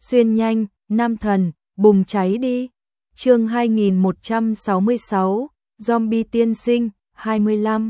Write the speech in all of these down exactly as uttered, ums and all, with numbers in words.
xuyên nhanh, nam thần, bùng cháy đi. Chương hai nghìn một trăm sáu mươi sáu, Zombie tiên sinh, hai mươi lăm.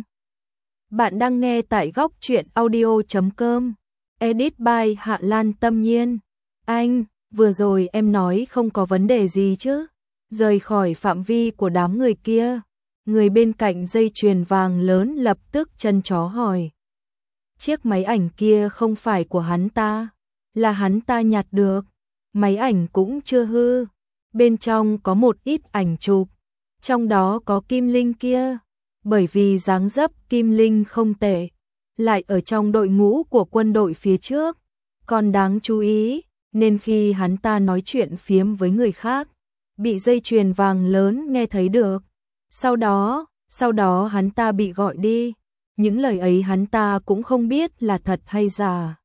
Bạn đang nghe tại góc truyện audio chấm com. Edit by Hạ Lan Tâm Nhiên. Anh, vừa rồi em nói không có vấn đề gì chứ? Rời khỏi phạm vi của đám người kia. Người bên cạnh dây chuyền vàng lớn lập tức chân chó hỏi. Chiếc máy ảnh kia không phải của hắn ta, là hắn ta nhặt được. Máy ảnh cũng chưa hư. Bên trong có một ít ảnh chụp, trong đó có Kim Linh kia. Bởi vì dáng dấp Kim Linh không tệ, lại ở trong đội ngũ của quân đội phía trước, còn đáng chú ý, nên khi hắn ta nói chuyện phiếm với người khác, bị dây chuyền vàng lớn nghe thấy được. Sau đó, sau đó hắn ta bị gọi đi, những lời ấy hắn ta cũng không biết là thật hay giả.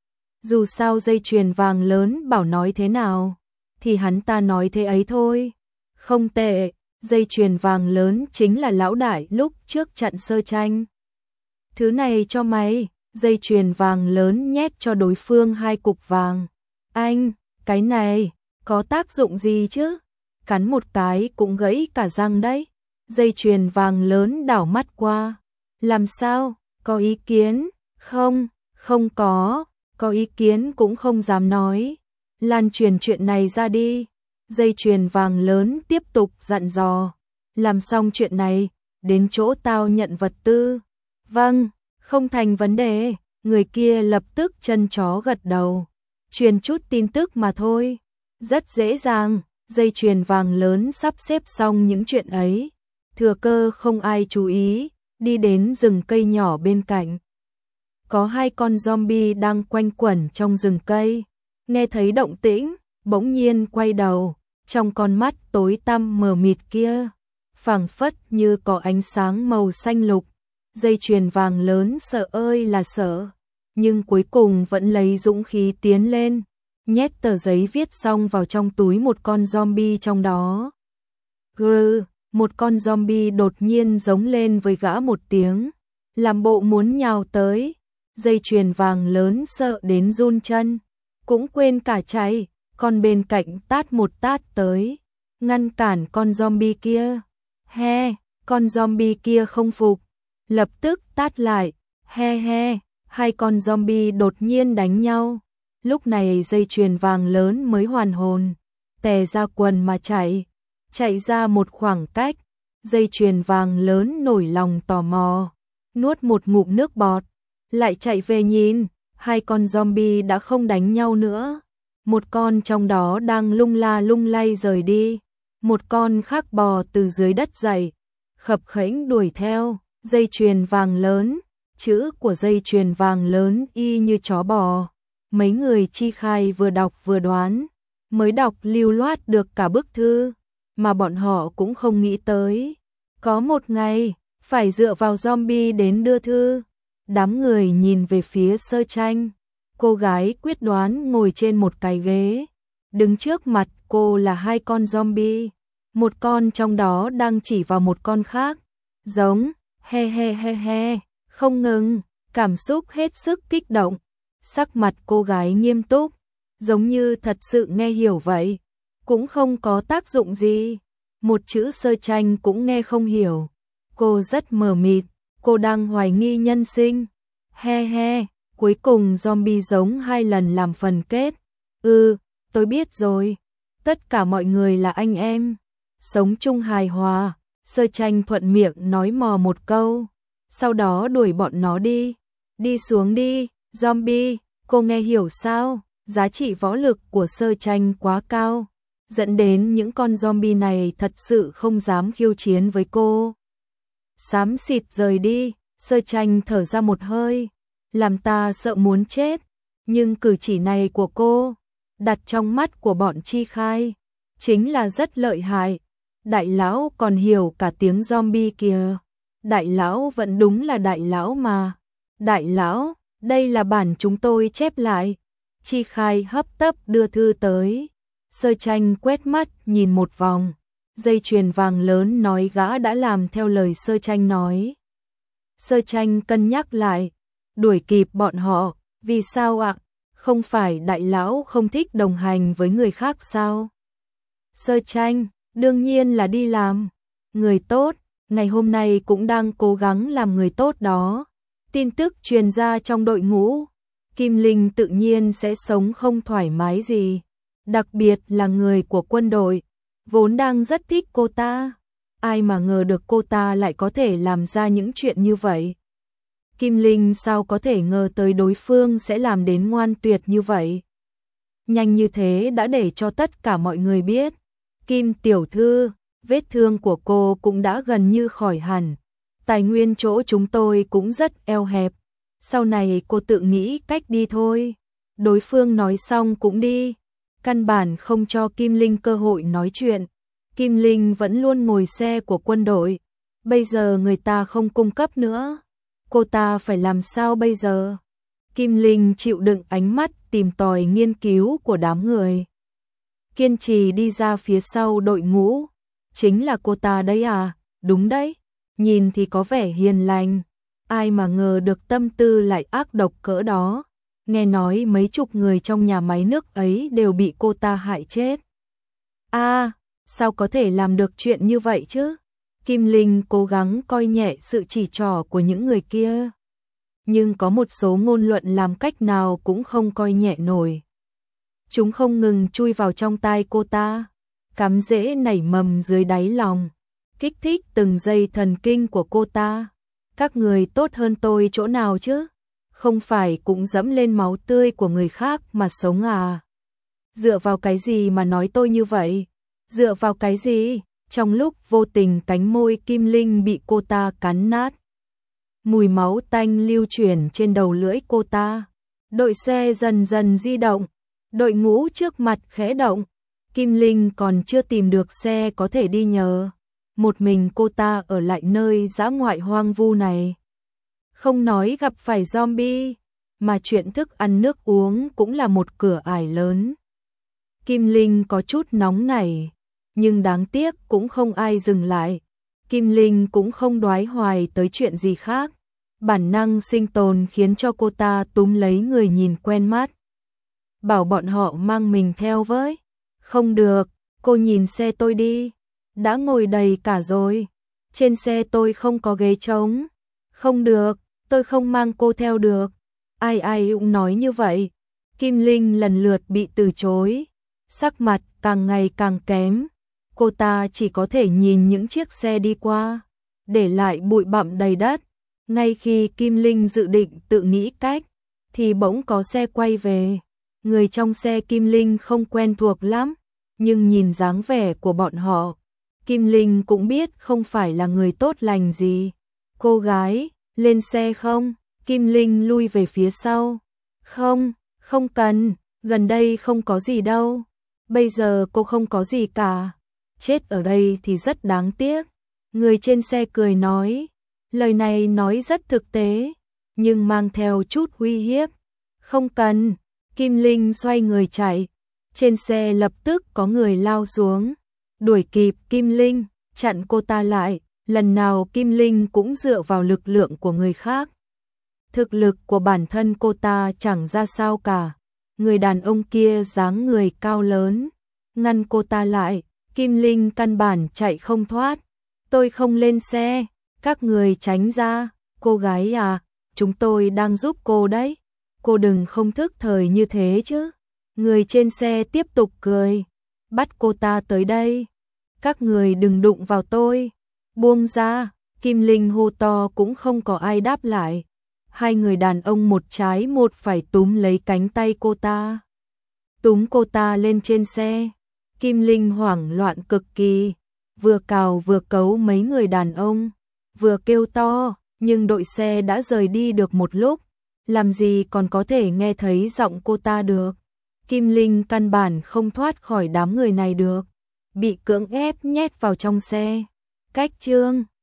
Dù sao dây chuyền vàng lớn bảo nói thế nào, thì hắn ta nói thế ấy thôi. Không tệ, dây chuyền vàng lớn chính là lão đại lúc trước chặn Sơ Tranh. Thứ này cho mày, dây chuyền vàng lớn nhét cho đối phương hai cục vàng. Anh, cái này, có tác dụng gì chứ? Cắn một cái cũng gãy cả răng đấy. Dây chuyền vàng lớn đảo mắt qua. Làm sao, có ý kiến? Không, không có, có ý kiến cũng không dám nói. Lan truyền chuyện này ra đi. Dây chuyền vàng lớn tiếp tục dặn dò. Làm xong chuyện này, đến chỗ tao nhận vật tư. Vâng, không thành vấn đề. Người kia lập tức chân chó gật đầu. Truyền chút tin tức mà thôi. Rất dễ dàng, dây chuyền vàng lớn sắp xếp xong những chuyện ấy. Thừa cơ không ai chú ý, đi đến rừng cây nhỏ bên cạnh. Có hai con zombie đang quanh quẩn trong rừng cây. Nghe thấy động tĩnh, bỗng nhiên quay đầu, trong con mắt tối tăm mờ mịt kia, phảng phất như có ánh sáng màu xanh lục. Dây chuyền vàng lớn sợ ơi là sợ, nhưng cuối cùng vẫn lấy dũng khí tiến lên, nhét tờ giấy viết xong vào trong túi một con zombie trong đó. Grr, một con zombie đột nhiên giống lên với gã một tiếng, làm bộ muốn nhào tới. Dây chuyền vàng lớn sợ đến run chân, cũng quên cả chạy, con bên cạnh tát một tát tới, ngăn cản con zombie kia. He, con zombie kia không phục, lập tức tát lại. He he, hai con zombie đột nhiên đánh nhau. Lúc này dây chuyền vàng lớn mới hoàn hồn, tè ra quần mà chạy, chạy ra một khoảng cách. Dây chuyền vàng lớn nổi lòng tò mò, nuốt một ngụm nước bọt, lại chạy về nhìn, hai con zombie đã không đánh nhau nữa. Một con trong đó đang lung la lung lay rời đi, một con khác bò từ dưới đất dậy, khập khểnh đuổi theo. Dây chuyền vàng lớn, chữ của dây chuyền vàng lớn y như chó bò. Mấy người chi khai vừa đọc vừa đoán, mới đọc lưu loát được cả bức thư, mà bọn họ cũng không nghĩ tới. Có một ngày, phải dựa vào zombie đến đưa thư. Đám người nhìn về phía Sơ Tranh. Cô gái quyết đoán ngồi trên một cái ghế. Đứng trước mặt cô là hai con zombie. Một con trong đó đang chỉ vào một con khác. Giống, he he he he, không ngừng, cảm xúc hết sức kích động. Sắc mặt cô gái nghiêm túc, giống như thật sự nghe hiểu vậy. Cũng không có tác dụng gì. Một chữ Sơ Tranh cũng nghe không hiểu. Cô rất mờ mịt, cô đang hoài nghi nhân sinh. He he, cuối cùng zombie giống hai lần làm phần kết. Ừ, tôi biết rồi. Tất cả mọi người là anh em, sống chung hài hòa. Sơ Tranh thuận miệng nói mò một câu, sau đó đuổi bọn nó đi. Đi xuống đi, zombie, cô nghe hiểu sao? Giá trị võ lực của Sơ Tranh quá cao, dẫn đến những con zombie này thật sự không dám khiêu chiến với cô. Xám xịt rời đi. Sơ Tranh thở ra một hơi, làm ta sợ muốn chết. Nhưng cử chỉ này của cô, đặt trong mắt của bọn chi khai, chính là rất lợi hại. Đại lão còn hiểu cả tiếng zombie kìa. Đại lão vẫn đúng là đại lão mà. Đại lão, đây là bản chúng tôi chép lại. Chi khai hấp tấp đưa thư tới. Sơ Tranh quét mắt nhìn một vòng. Dây chuyền vàng lớn nói gã đã làm theo lời Sơ Tranh nói. Sơ Tranh cân nhắc lại, đuổi kịp bọn họ. Vì sao ạ? Không phải đại lão không thích đồng hành với người khác sao? Sơ Tranh, đương nhiên là đi làm người tốt, ngày hôm nay cũng đang cố gắng làm người tốt đó. Tin tức truyền ra trong đội ngũ, Kim Linh tự nhiên sẽ sống không thoải mái gì, đặc biệt là người của quân đội, vốn đang rất thích cô ta. Ai mà ngờ được cô ta lại có thể làm ra những chuyện như vậy. Kim Linh sao có thể ngờ tới đối phương sẽ làm đến ngoan tuyệt như vậy. Nhanh như thế đã để cho tất cả mọi người biết. Kim tiểu thư, vết thương của cô cũng đã gần như khỏi hẳn. Tài nguyên chỗ chúng tôi cũng rất eo hẹp. Sau này cô tự nghĩ cách đi thôi. Đối phương nói xong cũng đi. Căn bản không cho Kim Linh cơ hội nói chuyện. Kim Linh vẫn luôn ngồi xe của quân đội. Bây giờ người ta không cung cấp nữa. Cô ta phải làm sao bây giờ? Kim Linh chịu đựng ánh mắt tìm tòi nghiên cứu của đám người. Kiên trì đi ra phía sau đội ngũ. Chính là cô ta đấy à? Đúng đấy. Nhìn thì có vẻ hiền lành. Ai mà ngờ được tâm tư lại ác độc cỡ đó. Nghe nói mấy chục người trong nhà máy nước ấy đều bị cô ta hại chết. À, sao có thể làm được chuyện như vậy chứ? Kim Linh cố gắng coi nhẹ sự chỉ trỏ của những người kia. Nhưng có một số ngôn luận làm cách nào cũng không coi nhẹ nổi. Chúng không ngừng chui vào trong tai cô ta, cắm rễ nảy mầm dưới đáy lòng, kích thích từng giây thần kinh của cô ta. Các người tốt hơn tôi chỗ nào chứ? Không phải cũng dẫm lên máu tươi của người khác mà sống à? Dựa vào cái gì mà nói tôi như vậy? Dựa vào cái gì? Trong lúc vô tình cánh môi Kim Linh bị cô ta cắn nát. Mùi máu tanh lưu chuyển trên đầu lưỡi cô ta. Đội xe dần dần di động. Đội ngũ trước mặt khẽ động. Kim Linh còn chưa tìm được xe có thể đi nhờ. Một mình cô ta ở lại nơi dã ngoại hoang vu này. Không nói gặp phải zombie, mà chuyện thức ăn nước uống cũng là một cửa ải lớn. Kim Linh có chút nóng nảy, nhưng đáng tiếc cũng không ai dừng lại. Kim Linh cũng không đoái hoài tới chuyện gì khác. Bản năng sinh tồn khiến cho cô ta túm lấy người nhìn quen mắt. Bảo bọn họ mang mình theo với. Không được, cô nhìn xe tôi đi. Đã ngồi đầy cả rồi. Trên xe tôi không có ghế trống. Không được, tôi không mang cô theo được. Ai ai cũng nói như vậy. Kim Linh lần lượt bị từ chối. Sắc mặt càng ngày càng kém. Cô ta chỉ có thể nhìn những chiếc xe đi qua, để lại bụi bặm đầy đất. Ngay khi Kim Linh dự định tự nghĩ cách, thì bỗng có xe quay về. Người trong xe Kim Linh không quen thuộc lắm, nhưng nhìn dáng vẻ của bọn họ, Kim Linh cũng biết không phải là người tốt lành gì. Cô gái, lên xe không? Kim Linh lui về phía sau. Không, không cần, gần đây không có gì đâu. Bây giờ cô không có gì cả. Chết ở đây thì rất đáng tiếc. Người trên xe cười nói. Lời này nói rất thực tế, nhưng mang theo chút uy hiếp. Không cần. Kim Linh xoay người chạy. Trên xe lập tức có người lao xuống, đuổi kịp Kim Linh, chặn cô ta lại. Lần nào Kim Linh cũng dựa vào lực lượng của người khác. Thực lực của bản thân cô ta chẳng ra sao cả. Người đàn ông kia dáng người cao lớn, ngăn cô ta lại. Kim Linh căn bản chạy không thoát. Tôi không lên xe, các người tránh ra. Cô gái à, chúng tôi đang giúp cô đấy. Cô đừng không thức thời như thế chứ. Người trên xe tiếp tục cười. Bắt cô ta tới đây. Các người đừng đụng vào tôi. Buông ra. Kim Linh hô to cũng không có ai đáp lại. Hai người đàn ông một trái một phải túm lấy cánh tay cô ta. Túm cô ta lên trên xe. Kim Linh hoảng loạn cực kỳ. Vừa cào vừa cấu mấy người đàn ông. Vừa kêu to. Nhưng đội xe đã rời đi được một lúc. Làm gì còn có thể nghe thấy giọng cô ta được. Kim Linh căn bản không thoát khỏi đám người này được. Bị cưỡng ép nhét vào trong xe. Cách chương